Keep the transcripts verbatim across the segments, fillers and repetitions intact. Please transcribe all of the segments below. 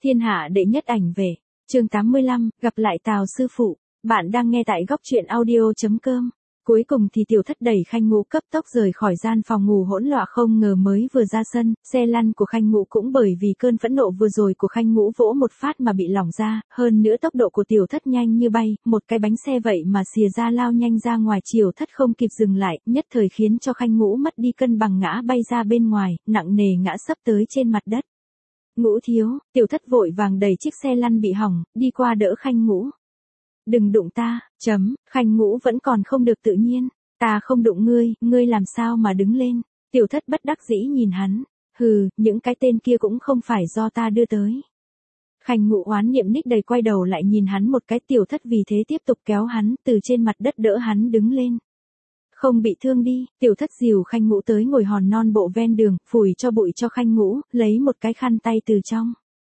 Thiên hạ đệ nhất ảnh vệ, chương tám mươi lăm, gặp lại Tào sư phụ. Bạn đang nghe tại góc truyện audio chấm com. Cuối cùng thì Tiểu Thất đẩy Khanh Ngũ cấp tốc rời khỏi gian phòng ngủ hỗn loạn, không ngờ mới vừa ra sân, xe lăn của Khanh Ngũ cũng bởi vì cơn phẫn nộ vừa rồi của Khanh Ngũ vỗ một phát mà bị lỏng ra, hơn nữa tốc độ của Tiểu Thất nhanh như bay, một cái bánh xe vậy mà xìa ra lao nhanh ra ngoài, Tiểu Thất không kịp dừng lại, nhất thời khiến cho Khanh Ngũ mất đi cân bằng ngã bay ra bên ngoài, nặng nề ngã sấp tới trên mặt đất. Ngũ thiếu, Tiểu Thất vội vàng đẩy chiếc xe lăn bị hỏng, đi qua đỡ Khanh Ngũ. Đừng đụng ta, chấm, Khanh Ngũ vẫn còn không được tự nhiên, ta không đụng ngươi, ngươi làm sao mà đứng lên. Tiểu Thất bất đắc dĩ nhìn hắn, hừ, những cái tên kia cũng không phải do ta đưa tới. Khanh Ngũ oán niệm ních đầy quay đầu lại nhìn hắn một cái, Tiểu Thất vì thế tiếp tục kéo hắn từ trên mặt đất đỡ hắn đứng lên. Không bị thương đi, Tiểu Thất dìu Khanh Ngũ tới ngồi hòn non bộ ven đường, phủi cho bụi cho Khanh Ngũ, lấy một cái khăn tay từ trong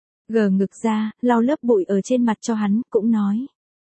gờ ngực ra, lau lớp bụi ở trên mặt cho hắn, cũng nói.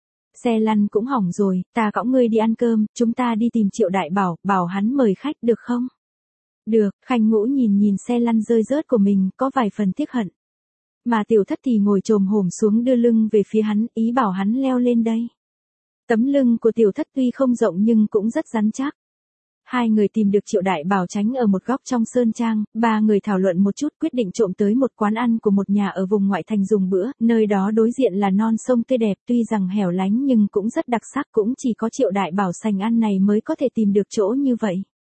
Xe lăn cũng hỏng rồi, ta cõng ngươi đi ăn cơm, chúng ta đi tìm Triệu Đại Bảo, bảo hắn mời khách được không? Được, Khanh Ngũ nhìn nhìn xe lăn rơi rớt của mình, có vài phần tiếc hận. Mà Tiểu Thất thì ngồi chồm hổm xuống đưa lưng về phía hắn, ý bảo hắn leo lên đây. Tấm lưng của Tiểu Thất tuy không rộng nhưng cũng rất rắn chắc. Hai người tìm được Triệu Đại Bảo tránh ở một góc trong sơn trang, ba người thảo luận một chút quyết định trộm tới một quán ăn của một nhà ở vùng ngoại thành dùng bữa, nơi đó đối diện là non sông tươi đẹp, tuy rằng hẻo lánh nhưng cũng rất đặc sắc, cũng chỉ có Triệu Đại Bảo sành ăn này mới có thể tìm được chỗ như vậy.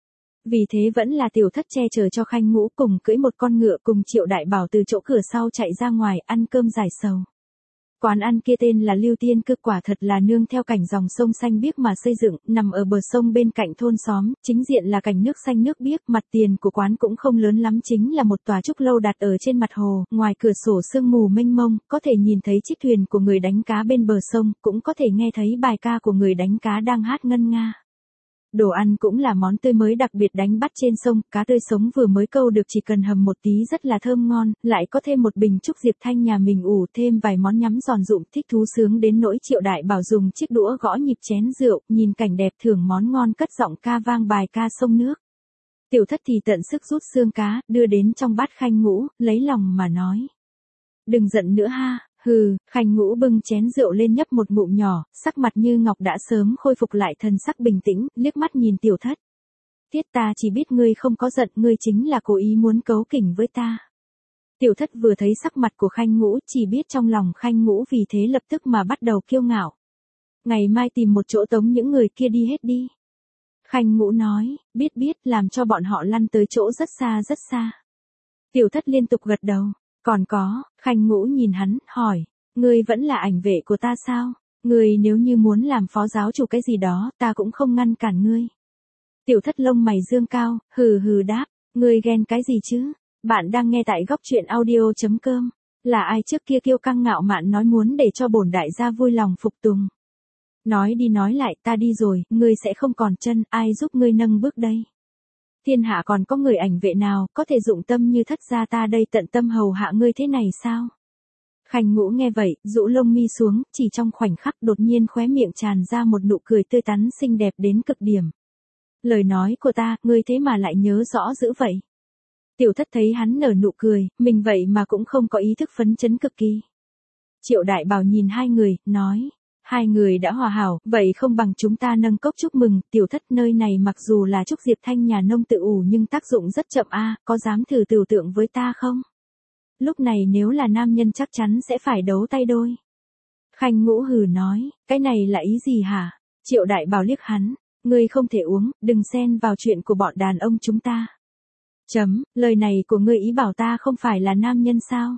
Vì thế vẫn là Tiểu Thất che chở cho Khanh Ngũ cùng cưỡi một con ngựa cùng Triệu Đại Bảo từ chỗ cửa sau chạy ra ngoài ăn cơm giải sầu. Quán ăn kia tên là Lưu Tiên Cư, quả thật là nương theo cảnh dòng sông xanh biếc mà xây dựng, nằm ở bờ sông bên cạnh thôn xóm, chính diện là cảnh nước xanh nước biếc, mặt tiền của quán cũng không lớn lắm, chính là một tòa trúc lâu đặt ở trên mặt hồ, ngoài cửa sổ sương mù mênh mông, có thể nhìn thấy chiếc thuyền của người đánh cá bên bờ sông, cũng có thể nghe thấy bài ca của người đánh cá đang hát ngân nga. Đồ ăn cũng là món tươi mới đặc biệt đánh bắt trên sông, cá tươi sống vừa mới câu được chỉ cần hầm một tí rất là thơm ngon, lại có thêm một bình trúc Diệp Thanh nhà mình ủ, thêm vài món nhắm giòn rụm, thích thú sướng đến nỗi Triệu Đại Bảo dùng chiếc đũa gõ nhịp chén rượu, nhìn cảnh đẹp thưởng món ngon cất giọng ca vang bài ca sông nước. Tiểu Thất thì tận sức rút xương cá, đưa đến trong bát Khanh Ngũ, lấy lòng mà nói. Đừng giận nữa ha. Hừ, Khanh Ngũ bưng chén rượu lên nhấp một ngụm nhỏ, sắc mặt như ngọc đã sớm khôi phục lại thần sắc bình tĩnh, liếc mắt nhìn Tiểu Thất. Tiết ta chỉ biết ngươi không có giận, ngươi chính là cố ý muốn cấu kỉnh với ta. Tiểu Thất vừa thấy sắc mặt của Khanh Ngũ, chỉ biết trong lòng Khanh Ngũ vì thế lập tức mà bắt đầu kiêu ngạo. Ngày mai tìm một chỗ tống những người kia đi hết đi. Khanh Ngũ nói, biết biết, làm cho bọn họ lăn tới chỗ rất xa rất xa. Tiểu Thất liên tục gật đầu. Còn có, Khanh Ngũ nhìn hắn, hỏi, ngươi vẫn là ảnh vệ của ta sao? Ngươi nếu như muốn làm phó giáo chủ cái gì đó, ta cũng không ngăn cản ngươi. Tiểu Thất lông mày dương cao, hừ hừ đáp, ngươi ghen cái gì chứ? Bạn đang nghe tại góc truyện audio chấm com. Là ai trước kia kiêu căng ngạo mạn nói muốn để cho bổn đại gia vui lòng phục tùng? Nói đi nói lại, ta đi rồi, ngươi sẽ không còn chân, ai giúp ngươi nâng bước đây? Thiên hạ còn có người ảnh vệ nào có thể dụng tâm như Thất gia ta đây tận tâm hầu hạ ngươi thế này sao? Khanh Ngũ nghe vậy, rũ lông mi xuống, chỉ trong khoảnh khắc đột nhiên khóe miệng tràn ra một nụ cười tươi tắn xinh đẹp đến cực điểm. Lời nói của ta, ngươi thế mà lại nhớ rõ dữ vậy. Tiểu Thất thấy hắn nở nụ cười, mình vậy mà cũng không có ý thức phấn chấn cực kỳ. Triệu Đại Bảo nhìn hai người, nói. Hai người đã hòa hảo, vậy không bằng chúng ta nâng cốc chúc mừng. Tiểu Thất, nơi này mặc dù là trúc Diệp Thanh nhà nông tự ủ nhưng tác dụng rất chậm a, à, có dám thử tưởng tượng với ta không? Lúc này nếu là nam nhân chắc chắn sẽ phải đấu tay đôi. Khanh Ngũ hừ nói, cái này là ý gì hả? Triệu Đại Bảo liếc hắn, ngươi không thể uống, đừng xen vào chuyện của bọn đàn ông chúng ta. Chấm, lời này của ngươi ý bảo ta không phải là nam nhân sao?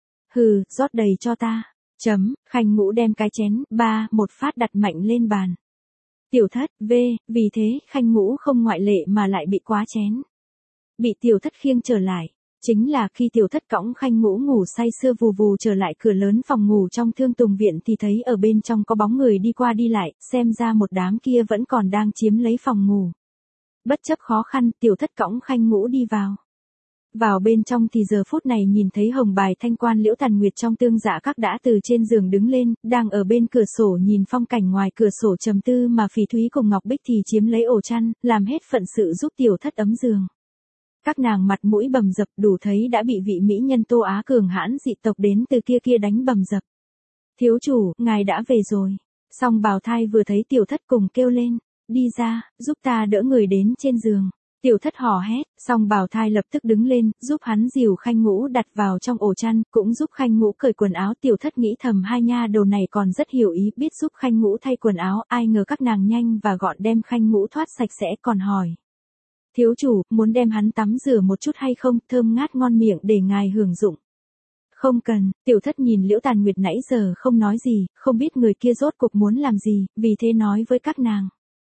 Hừ, rót đầy cho ta. Chấm, Khanh Ngũ đem cái chén, ba, một phát đặt mạnh lên bàn. Tiểu Thất, v, vì thế, Khanh Ngũ không ngoại lệ mà lại bị quá chén. Bị Tiểu Thất khiêng trở lại. Chính là khi Tiểu Thất cõng Khanh Ngũ ngủ say sưa vù vù trở lại cửa lớn phòng ngủ trong Thương Tùng viện thì thấy ở bên trong có bóng người đi qua đi lại, xem ra một đám kia vẫn còn đang chiếm lấy phòng ngủ. Bất chấp khó khăn, Tiểu Thất cõng Khanh Ngũ đi vào. Vào bên trong thì giờ phút này nhìn thấy Hồng Bài Thanh quan Liễu Tàn Nguyệt trong Tương Dạ Các đã từ trên giường đứng lên, đang ở bên cửa sổ nhìn phong cảnh ngoài cửa sổ trầm tư, mà Phỉ Thúy cùng Ngọc Bích thì chiếm lấy ổ chăn, làm hết phận sự giúp Tiểu Thất ấm giường. Các nàng mặt mũi bầm dập đủ thấy đã bị vị mỹ nhân Tô Á cường hãn dị tộc đến từ kia kia đánh bầm dập. Thiếu chủ, ngài đã về rồi. Song bào thai vừa thấy tiểu thất cùng kêu lên, đi ra, giúp ta đỡ người đến trên giường. Tiểu thất hò hét, song bào thai lập tức đứng lên, giúp hắn dìu Khanh Ngũ đặt vào trong ổ chăn, cũng giúp Khanh Ngũ cởi quần áo. Tiểu thất nghĩ thầm hai nha đầu này còn rất hiểu ý, biết giúp Khanh Ngũ thay quần áo, ai ngờ các nàng nhanh và gọn đem Khanh Ngũ thoát sạch sẽ, còn hỏi. Thiếu chủ, muốn đem hắn tắm rửa một chút hay không, thơm ngát ngon miệng để ngài hưởng dụng. Không cần, tiểu thất nhìn Liễu Tàn Nguyệt nãy giờ không nói gì, không biết người kia rốt cuộc muốn làm gì, vì thế nói với các nàng.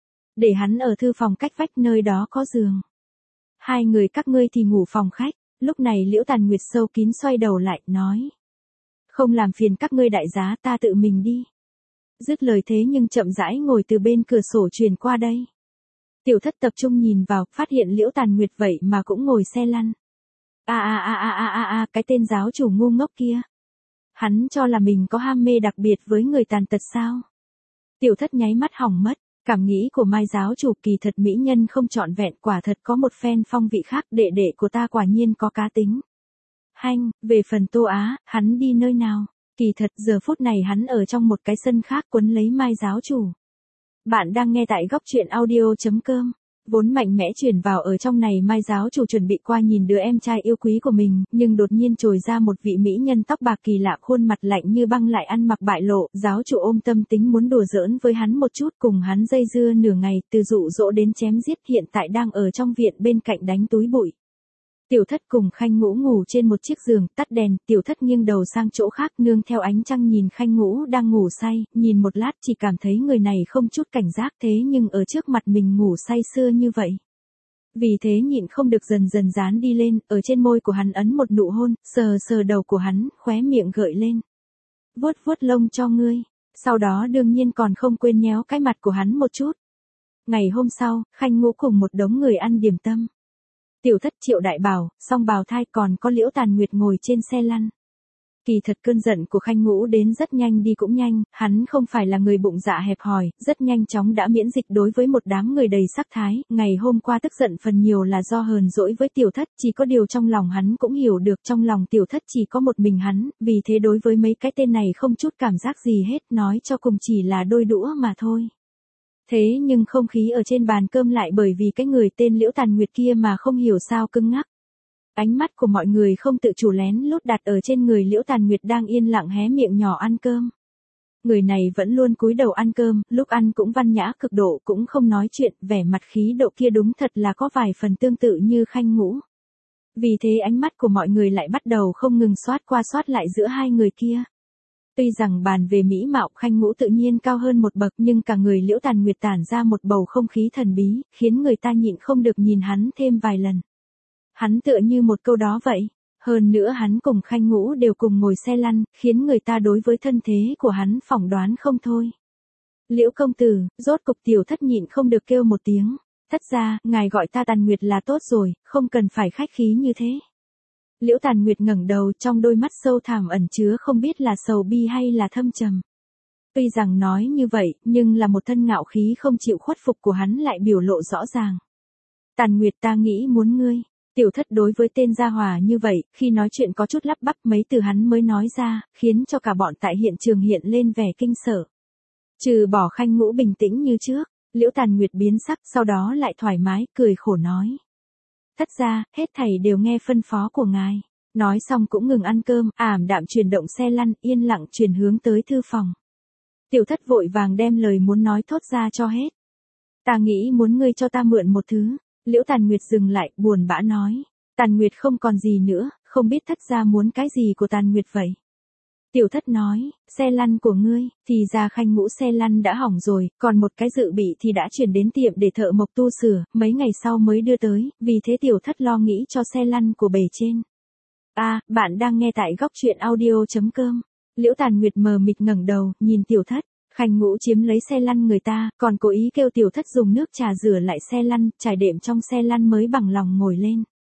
Để hắn ở thư phòng cách vách, nơi đó có giường. Hai người các ngươi thì ngủ phòng khách. Lúc này Liễu Tàn Nguyệt sâu kín xoay đầu lại, nói. Không làm phiền các ngươi đại giá, ta tự mình đi. Dứt lời thế nhưng chậm rãi ngồi từ bên cửa sổ truyền qua đây. Tiểu thất tập trung nhìn vào, phát hiện Liễu Tàn Nguyệt vậy mà cũng ngồi xe lăn. A a a a a a a, cái tên giáo chủ ngu ngốc kia. Hắn cho là mình có ham mê đặc biệt với người tàn tật sao? Tiểu thất nháy mắt hỏng mất. Cảm nghĩ của Mai giáo chủ kỳ thật mỹ nhân không trọn vẹn, quả thật có một phen phong vị khác, đệ đệ của ta quả nhiên có cá tính. Hanh, về phần Tô Á, hắn đi nơi nào? Kỳ thật giờ phút này hắn ở trong một cái sân khác quấn lấy Mai giáo chủ. Bạn đang nghe tại góc truyện audio chấm com. Vốn mạnh mẽ chuyển vào ở trong này, Mai giáo chủ chuẩn bị qua nhìn đứa em trai yêu quý của mình, nhưng đột nhiên trồi ra một vị mỹ nhân tóc bạc kỳ lạ, khuôn mặt lạnh như băng lại ăn mặc bại lộ. Giáo chủ ôm tâm tính muốn đùa giỡn với hắn một chút, cùng hắn dây dưa nửa ngày, từ dụ dỗ đến chém giết, hiện tại đang ở trong viện bên cạnh đánh túi bụi. Tiểu thất cùng Khanh Ngũ ngủ trên một chiếc giường, tắt đèn, tiểu thất nghiêng đầu sang chỗ khác, nương theo ánh trăng nhìn Khanh Ngũ đang ngủ say, nhìn một lát chỉ cảm thấy người này không chút cảnh giác, thế nhưng ở trước mặt mình ngủ say sưa như vậy. Vì thế nhịn không được dần dần dán đi lên, ở trên môi của hắn ấn một nụ hôn, sờ sờ đầu của hắn, khóe miệng gợi lên. Vuốt vuốt lông cho ngươi, sau đó đương nhiên còn không quên nhéo cái mặt của hắn một chút. Ngày hôm sau, Khanh Ngũ cùng một đống người ăn điểm tâm. Tiểu thất, Triệu Đại Bảo, song bào thai, còn có Liễu Tàn Nguyệt ngồi trên xe lăn. Kỳ thật cơn giận của Khanh Ngũ đến rất nhanh đi cũng nhanh, hắn không phải là người bụng dạ hẹp hòi, rất nhanh chóng đã miễn dịch đối với một đám người đầy sắc thái. Ngày hôm qua tức giận phần nhiều là do hờn dỗi với tiểu thất, chỉ có điều trong lòng hắn cũng hiểu được trong lòng tiểu thất chỉ có một mình hắn, vì thế đối với mấy cái tên này không chút cảm giác gì hết, nói cho cùng chỉ là đôi đũa mà thôi. Thế nhưng không khí ở trên bàn cơm lại bởi vì cái người tên Liễu Tàn Nguyệt kia mà không hiểu sao cứng ngắc. Ánh mắt của mọi người không tự chủ lén lút đặt ở trên người Liễu Tàn Nguyệt đang yên lặng hé miệng nhỏ ăn cơm. Người này vẫn luôn cúi đầu ăn cơm, lúc ăn cũng văn nhã cực độ, cũng không nói chuyện, vẻ mặt khí độ kia đúng thật là có vài phần tương tự như Khanh Ngũ. Vì thế ánh mắt của mọi người lại bắt đầu không ngừng xoát qua xoát lại giữa hai người kia. Tuy rằng bàn về mỹ mạo Khanh Ngũ tự nhiên cao hơn một bậc, nhưng cả người Liễu Tàn Nguyệt tản ra một bầu không khí thần bí, khiến người ta nhịn không được nhìn hắn thêm vài lần. Hắn tựa như một câu đó vậy. Hơn nữa hắn cùng Khanh Ngũ đều cùng ngồi xe lăn, khiến người ta đối với thân thế của hắn phỏng đoán không thôi. Liễu công tử, rốt cục tiểu thất nhịn không được kêu một tiếng. Thất gia, ngài gọi ta Tàn Nguyệt là tốt rồi, không cần phải khách khí như thế. Liễu Tàn Nguyệt ngẩng đầu, trong đôi mắt sâu thẳm ẩn chứa không biết là sầu bi hay là thâm trầm. Tuy rằng nói như vậy, nhưng là một thân ngạo khí không chịu khuất phục của hắn lại biểu lộ rõ ràng. Tàn Nguyệt, ta nghĩ muốn ngươi. Tiểu thất đối với tên gia hòa như vậy, khi nói chuyện có chút lắp bắp, mấy từ hắn mới nói ra, khiến cho cả bọn tại hiện trường hiện lên vẻ kinh sợ. Trừ bỏ Khanh Ngũ bình tĩnh như trước, Liễu Tàn Nguyệt biến sắc, sau đó lại thoải mái, cười khổ nói. Thất gia, hết thảy đều nghe phân phó của ngài. Nói xong cũng ngừng ăn cơm, ảm đạm chuyển động xe lăn, yên lặng chuyển hướng tới thư phòng. Tiểu thất vội vàng đem lời muốn nói thốt ra cho hết. Ta nghĩ muốn ngươi cho ta mượn một thứ. Liễu Tàn Nguyệt dừng lại, buồn bã nói. Tàn Nguyệt không còn gì nữa, không biết thất gia muốn cái gì của Tàn Nguyệt vậy. Tiểu thất nói, xe lăn của ngươi, thì ra Khanh Ngũ xe lăn đã hỏng rồi, còn một cái dự bị thì đã chuyển đến tiệm để thợ mộc tu sửa, mấy ngày sau mới đưa tới, vì thế tiểu thất lo nghĩ cho xe lăn của bề trên. A, à, bạn đang nghe tại góc truyện audio chấm com. Liễu Tàn Nguyệt mờ mịt ngẩng đầu, nhìn tiểu thất. Khanh Ngũ chiếm lấy xe lăn người ta, còn cố ý kêu tiểu thất dùng nước trà rửa lại xe lăn, trải đệm trong xe lăn mới bằng lòng ngồi lên.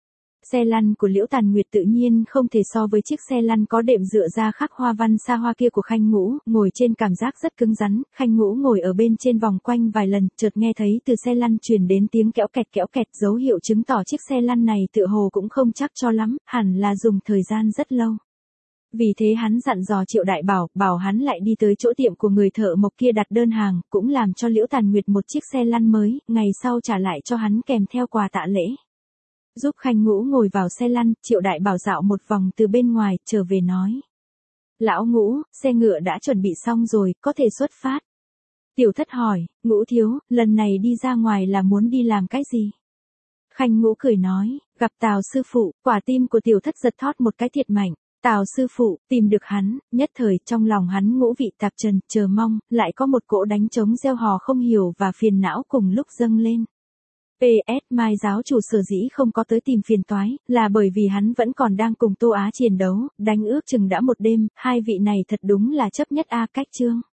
Xe lăn của Liễu Tàn Nguyệt tự nhiên không thể so với chiếc xe lăn có đệm dựa ra khắc hoa văn xa hoa kia của Khanh Ngũ, ngồi trên cảm giác rất cứng rắn, Khanh Ngũ ngồi ở bên trên vòng quanh vài lần, chợt nghe thấy từ xe lăn truyền đến tiếng kẽo kẹt kẽo kẹt, dấu hiệu chứng tỏ chiếc xe lăn này tựa hồ cũng không chắc cho lắm, hẳn là dùng thời gian rất lâu. Vì thế hắn dặn dò Triệu Đại Bảo, bảo hắn lại đi tới chỗ tiệm của người thợ mộc kia đặt đơn hàng, cũng làm cho Liễu Tàn Nguyệt một chiếc xe lăn mới, ngày sau trả lại cho hắn kèm theo quà tạ lễ. Giúp Khanh Ngũ ngồi vào xe lăn, Triệu Đại Bảo dạo một vòng từ bên ngoài, trở về nói. Lão Ngũ, xe ngựa đã chuẩn bị xong rồi, có thể xuất phát. Tiểu Thất hỏi, Ngũ thiếu, lần này đi ra ngoài là muốn đi làm cái gì? Khanh Ngũ cười nói, gặp Tào sư phụ, quả tim của Tiểu Thất giật thót một cái thiệt mạnh. Tào sư phụ, tìm được hắn, nhất thời trong lòng hắn ngũ vị tạp trần, chờ mong, lại có một cỗ đánh trống gieo hò không hiểu và phiền não cùng lúc dâng lên. pê ét Mai giáo chủ sở dĩ không có tới tìm phiền toái, là bởi vì hắn vẫn còn đang cùng Tô Á chiến đấu, đánh ước chừng đã một đêm, hai vị này thật đúng là chấp nhất a cách chương.